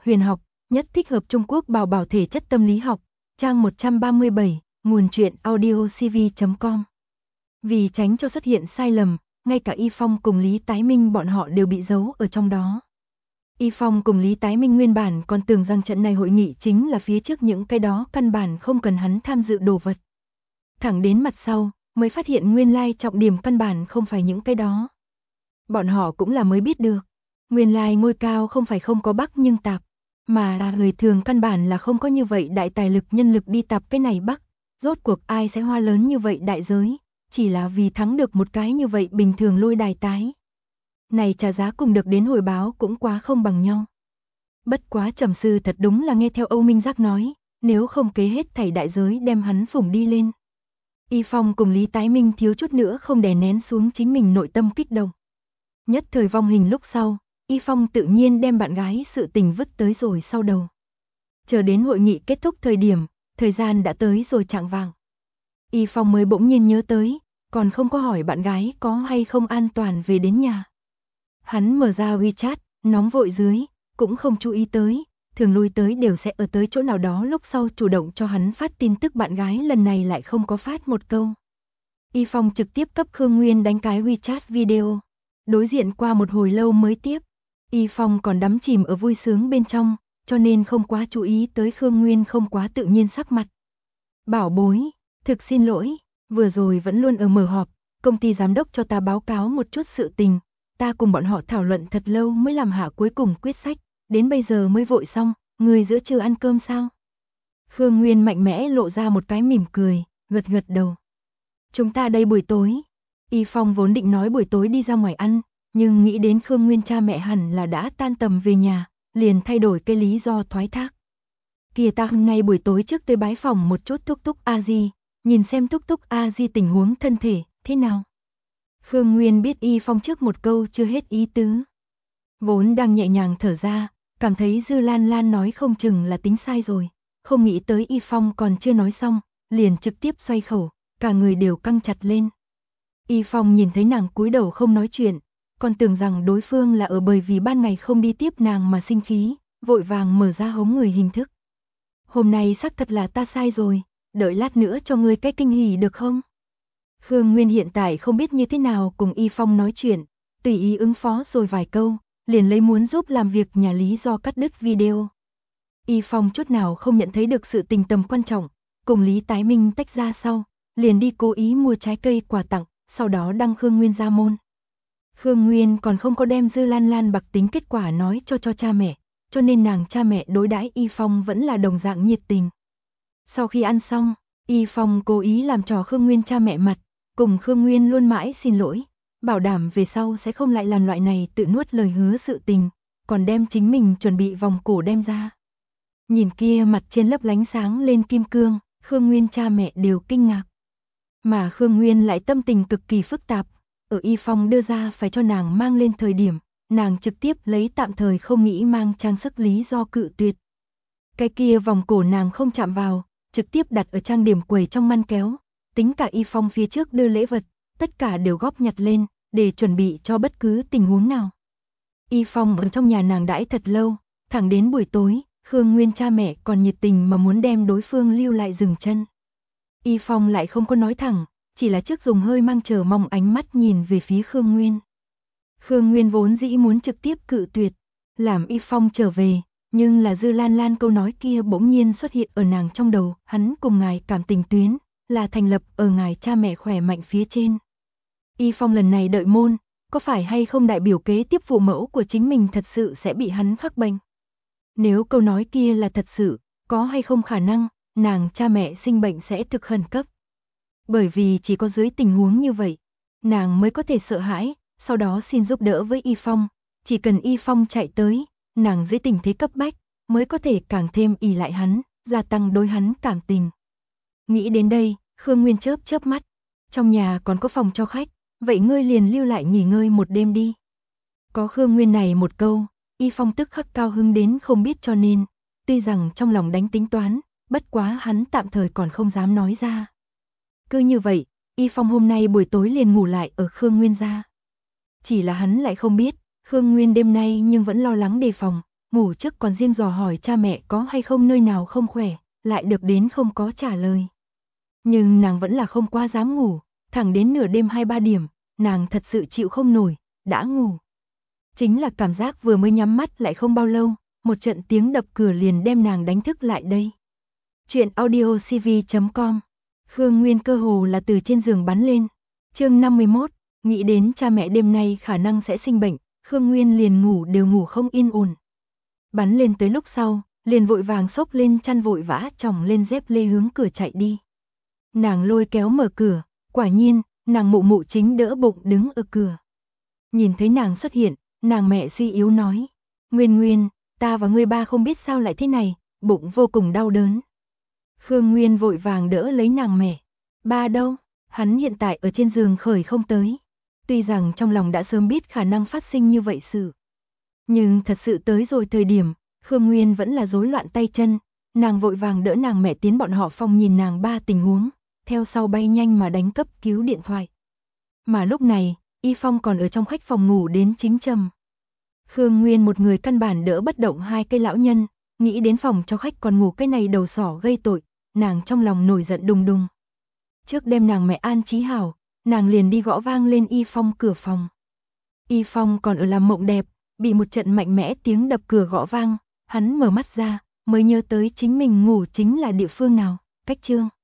huyền học, nhất thích hợp Trung Quốc bảo bảo thể chất tâm lý học, trang 137, nguồn truyện audiocv.com. Vì tránh cho xuất hiện sai lầm, ngay cả Y Phong cùng Lý Tái Minh bọn họ đều bị giấu ở trong đó. Y Phong cùng Lý Tái Minh nguyên bản còn tưởng rằng trận này hội nghị chính là phía trước những cái đó căn bản không cần hắn tham dự đồ vật. Thẳng đến mặt sau, mới phát hiện nguyên lai trọng điểm căn bản không phải những cái đó. Bọn họ cũng là mới biết được, nguyên lai ngôi cao không phải không có bắc nhưng tạp, mà là người thường căn bản là không có như vậy đại tài lực nhân lực đi tạp cái này bắc. Rốt cuộc ai sẽ hoa lớn như vậy đại giới, chỉ là vì thắng được một cái như vậy bình thường lôi đài tái. Này trả giá cùng được đến hồi báo cũng quá không bằng nhau. Bất quá Trầm sư thật đúng là nghe theo Âu Minh Giác nói, nếu không kế hết thảy đại giới đem hắn phủng đi lên. Y Phong cùng Lý Tái Minh thiếu chút nữa không đè nén xuống chính mình nội tâm kích động. Nhất thời vong hình lúc sau, Y Phong tự nhiên đem bạn gái sự tình vứt tới rồi sau đầu. Chờ đến hội nghị kết thúc thời gian đã tới rồi chạng vạng. Y Phong mới bỗng nhiên nhớ tới, còn không có hỏi bạn gái có hay không an toàn về đến nhà. Hắn mở ra WeChat, nóng vội dưới, cũng không chú ý tới, thường lui tới đều sẽ ở tới chỗ nào đó lúc sau chủ động cho hắn phát tin tức, bạn gái lần này lại không có phát một câu. Y Phong trực tiếp cấp Khương Nguyên đánh cái WeChat video. Đối diện qua một hồi lâu mới tiếp. Y Phong còn đắm chìm ở vui sướng bên trong, cho nên không quá chú ý tới Khương Nguyên không quá tự nhiên sắc mặt. Bảo bối, thực xin lỗi, vừa rồi vẫn luôn ở mở họp, công ty giám đốc cho ta báo cáo một chút sự tình, ta cùng bọn họ thảo luận thật lâu mới làm hạ cuối cùng quyết sách, đến bây giờ mới vội xong, người giữa trưa ăn cơm sao? Khương Nguyên mạnh mẽ lộ ra một cái mỉm cười, gật gật đầu. Chúng ta đây buổi tối. Y Phong vốn định nói buổi tối đi ra ngoài ăn, nhưng nghĩ đến Khương Nguyên cha mẹ hẳn là đã tan tầm về nhà, liền thay đổi cái lý do thoái thác. Kìa ta hôm nay buổi tối trước tới bái phòng một chút Túc Túc A Di, nhìn xem Túc Túc A Di tình huống thân thể, thế nào? Khương Nguyên biết Y Phong trước một câu chưa hết ý tứ. Vốn đang nhẹ nhàng thở ra, cảm thấy Dư Lan Lan nói không chừng là tính sai rồi, không nghĩ tới Y Phong còn chưa nói xong, liền trực tiếp xoay khẩu, cả người đều căng chặt lên. Y Phong nhìn thấy nàng cúi đầu không nói chuyện, còn tưởng rằng đối phương là ở bởi vì ban ngày không đi tiếp nàng mà sinh khí, vội vàng mở ra hống người hình thức. Hôm nay xác thật là ta sai rồi, đợi lát nữa cho ngươi cái kinh hỉ được không? Khương Nguyên hiện tại không biết như thế nào cùng Y Phong nói chuyện, tùy ý ứng phó rồi vài câu, liền lấy muốn giúp làm việc nhà lý do cắt đứt video. Y Phong chút nào không nhận thấy được sự tình tầm quan trọng, cùng Lý Tái Minh tách ra sau, liền đi cố ý mua trái cây quà tặng, sau đó đăng Khương Nguyên ra môn. Khương Nguyên còn không có đem Dư Lan Lan bạc tính kết quả nói cho cha mẹ, cho nên nàng cha mẹ đối đãi Y Phong vẫn là đồng dạng nhiệt tình. Sau khi ăn xong, Y Phong cố ý làm trò Khương Nguyên cha mẹ mặt, cùng Khương Nguyên luôn mãi xin lỗi, bảo đảm về sau sẽ không lại làm loại này tự nuốt lời hứa sự tình, còn đem chính mình chuẩn bị vòng cổ đem ra. Nhìn kia mặt trên lấp lánh sáng lên kim cương, Khương Nguyên cha mẹ đều kinh ngạc. Mà Khương Nguyên lại tâm tình cực kỳ phức tạp, ở Y Phong đưa ra phải cho nàng mang lên thời điểm, nàng trực tiếp lấy tạm thời không nghĩ mang trang sức lý do cự tuyệt. Cái kia vòng cổ nàng không chạm vào, trực tiếp đặt ở trang điểm quầy trong ngăn kéo, tính cả Y Phong phía trước đưa lễ vật, tất cả đều góp nhặt lên, để chuẩn bị cho bất cứ tình huống nào. Y Phong ở trong nhà nàng đãi thật lâu, thẳng đến buổi tối, Khương Nguyên cha mẹ còn nhiệt tình mà muốn đem đối phương lưu lại dừng chân. Y Phong lại không có nói thẳng, chỉ là trước dùng hơi mang chờ mong ánh mắt nhìn về phía Khương Nguyên. Khương Nguyên vốn dĩ muốn trực tiếp cự tuyệt, làm Y Phong trở về, nhưng là Dư Lan Lan câu nói kia bỗng nhiên xuất hiện ở nàng trong đầu, hắn cùng ngài cảm tình tuyến, là thành lập ở ngài cha mẹ khỏe mạnh phía trên. Y Phong lần này đợi môn, có phải hay không đại biểu kế tiếp phụ mẫu của chính mình thật sự sẽ bị hắn khắc bệnh? Nếu câu nói kia là thật sự, có hay không khả năng, nàng cha mẹ sinh bệnh sẽ thực khẩn cấp. Bởi vì chỉ có dưới tình huống như vậy, nàng mới có thể sợ hãi, sau đó xin giúp đỡ với Y Phong, chỉ cần Y Phong chạy tới, nàng dưới tình thế cấp bách, mới có thể càng thêm ỷ lại hắn, gia tăng đối hắn cảm tình. Nghĩ đến đây, Khương Nguyên chớp chớp mắt, trong nhà còn có phòng cho khách, vậy ngươi liền lưu lại nghỉ ngơi một đêm đi. Có Khương Nguyên này một câu, Y Phong tức khắc cao hứng đến không biết cho nên, tuy rằng trong lòng đánh tính toán, bất quá hắn tạm thời còn không dám nói ra. Cứ như vậy, Y Phong hôm nay buổi tối liền ngủ lại ở Khương Nguyên gia. Chỉ là hắn lại không biết, Khương Nguyên đêm nay nhưng vẫn lo lắng đề phòng, ngủ trước còn riêng dò hỏi cha mẹ có hay không nơi nào không khỏe, lại được đến không có trả lời. Nhưng nàng vẫn là không quá dám ngủ, thẳng đến nửa đêm 2-3 điểm, nàng thật sự chịu không nổi, đã ngủ. Chính là cảm giác vừa mới nhắm mắt lại không bao lâu, một trận tiếng đập cửa liền đem nàng đánh thức lại đây. Chuyện audio cv.com. Khương Nguyên cơ hồ là từ trên giường bắn lên. Chương 51, nghĩ đến cha mẹ đêm nay khả năng sẽ sinh bệnh, Khương Nguyên liền ngủ đều ngủ không yên ổn. Bắn lên tới lúc sau, liền vội vàng xốc lên chăn vội vã chồng lên dép lê hướng cửa chạy đi. Nàng lôi kéo mở cửa, quả nhiên, nàng mụ mụ chính đỡ bụng đứng ở cửa. Nhìn thấy nàng xuất hiện, nàng mẹ suy yếu nói, Nguyên Nguyên, ta và ngươi ba không biết sao lại thế này, bụng vô cùng đau đớn. Khương Nguyên vội vàng đỡ lấy nàng mẹ. Ba đâu? Hắn hiện tại ở trên giường khởi không tới. Tuy rằng trong lòng đã sớm biết khả năng phát sinh như vậy sự. Nhưng thật sự tới rồi thời điểm, Khương Nguyên vẫn là rối loạn tay chân. Nàng vội vàng đỡ nàng mẹ tiến bọn họ phòng nhìn nàng ba tình huống, theo sau bay nhanh mà đánh cấp cứu điện thoại. Mà lúc này, Y Phong còn ở trong khách phòng ngủ đến chính trầm. Khương Nguyên một người căn bản đỡ bất động hai cây lão nhân, nghĩ đến phòng cho khách còn ngủ cái này đầu sỏ gây tội, nàng trong lòng nổi giận đùng đùng. Trước đêm nàng mẹ an trí hảo, nàng liền đi gõ vang lên Y Phong cửa phòng. Y Phong còn ở làm mộng đẹp, bị một trận mạnh mẽ tiếng đập cửa gõ vang, hắn mở mắt ra, mới nhớ tới chính mình ngủ chính là địa phương nào, cách chương.